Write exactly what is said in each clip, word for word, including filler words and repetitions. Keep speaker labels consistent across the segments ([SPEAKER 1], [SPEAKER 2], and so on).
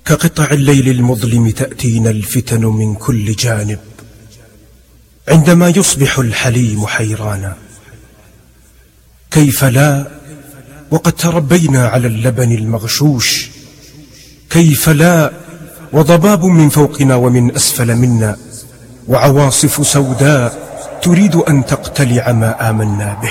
[SPEAKER 1] كقطع الليل المظلم تأتينا الفتن من كل جانب، عندما يصبح الحليم حيرانا. كيف لا وقد تربينا على اللبن المغشوش، كيف لا وضباب من فوقنا ومن أسفل منا، وعواصف سوداء تريد أن تقتلع ما آمنا به،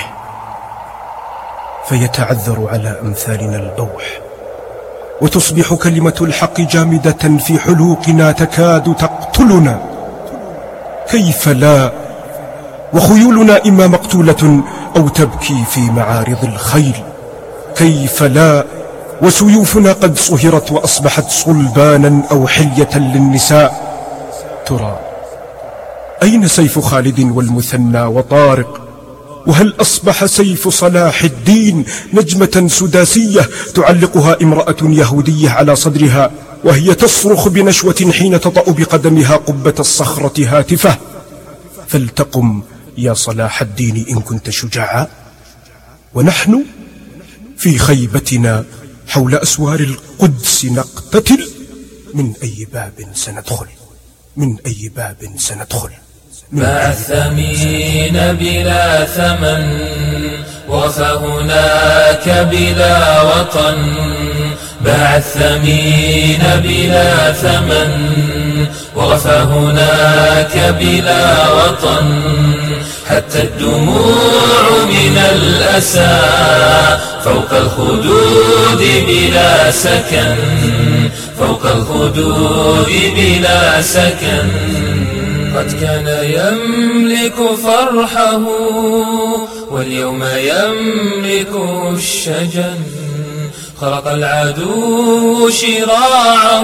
[SPEAKER 1] فيتعذر على أمثالنا البوح، وتصبح كلمة الحق جامدة في حلوقنا تكاد تقتلنا. كيف لا وخيولنا إما مقتولة أو تبكي في معارض الخيل، كيف لا وسيوفنا قد صهرت وأصبحت صلبانا أو حلية للنساء. ترى أين سيف خالد والمثنى وطارق؟ وهل أصبح سيف صلاح الدين نجمة سداسية تعلقها امرأة يهودية على صدرها وهي تصرخ بنشوة حين تطأ بقدمها قبة الصخرة هاتفة؟ فلتقم يا صلاح الدين إن كنت شجاعا. ونحن في خيبتنا حول أسوار القدس نقتتل، من أي باب سندخل؟ من أي باب سندخل؟
[SPEAKER 2] باع الثمين بلا ثمن وفى هناك بلا وطن، باع الثمين بلا ثمن وغفى هناك بلا وطن، حتى الدموع من الأسى فوق الخدود بلا سكن، فوق الخدود بلا سكن. قد كان يملك فرحه واليوم يملك الشجن، خرق العدو شراعه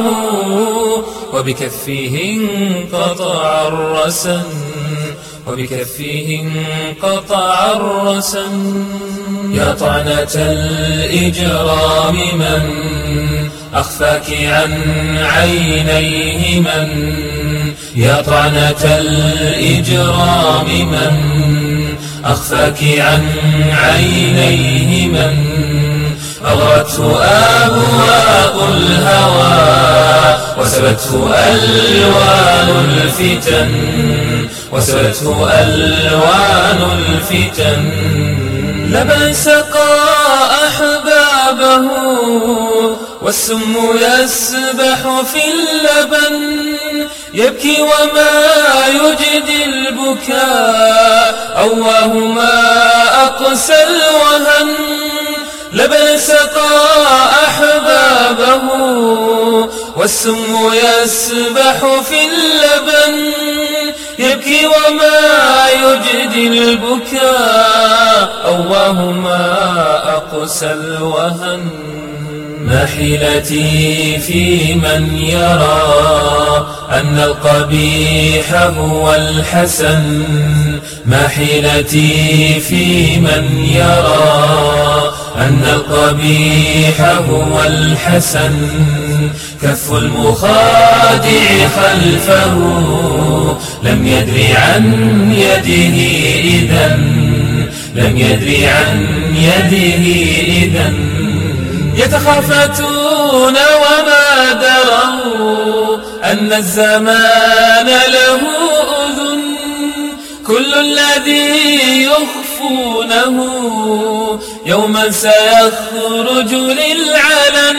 [SPEAKER 2] وبكفه انقطع الرسن، وبكفه انقطع الرسن. يا طعنة الإجرام من أخفاك عن عينيه من، يا طعنة الإجرام من أخفاك عن عينيه من، أغرته أبواء الهوى وسبته ألوان الفتن، وسبته ألوان الفتن. لبن سقى أحبابه والسم يسبح في اللبن، يبكي وما يجدي البكاء أواه ما أقسى الوهن. لبن سقى أحبابه والسم يسبح في اللبن، يبكي وما يجدي البكاء أواه ما أقسى الوهن. ما حيلتي في من يرى أن القبيح هو الحسن، ما حيلتي في من يرى أن القبيح هو الحسن. كف المخادع خلفه لم يدري عن يده إذن، لم يدري عن يده إذن. يتخافتون وما دروا أن الزمان له أذن، كل الذي يخفونه يوما سيخرج للعلن.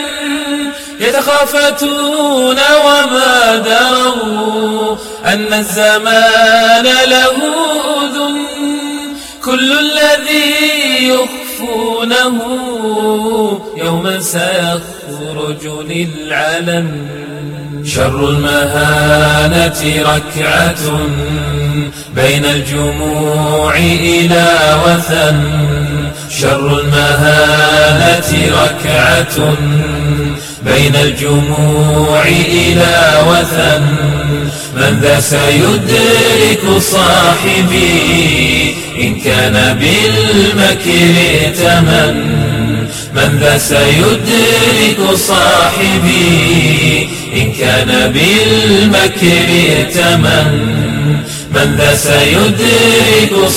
[SPEAKER 2] يتخافتون وما دروا أن الزمان له أذن، كل الذي يخفونه يوما سيخرج للعلن. شر المهانة ركعة بين الجموع إلى وثن، شر المهانة ركعة بين الجموع إلى وثن. من ذا سيدرك صاحبي إن كان بالمكر ائتمن، من ذا سيدرك صاحبي إن كان بالمكر ائتمن، من ذا سيدرك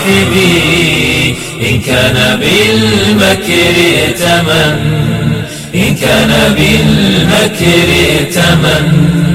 [SPEAKER 2] صاحبي إن كان بالمكر ائتمن. إن كان بالمكر تمن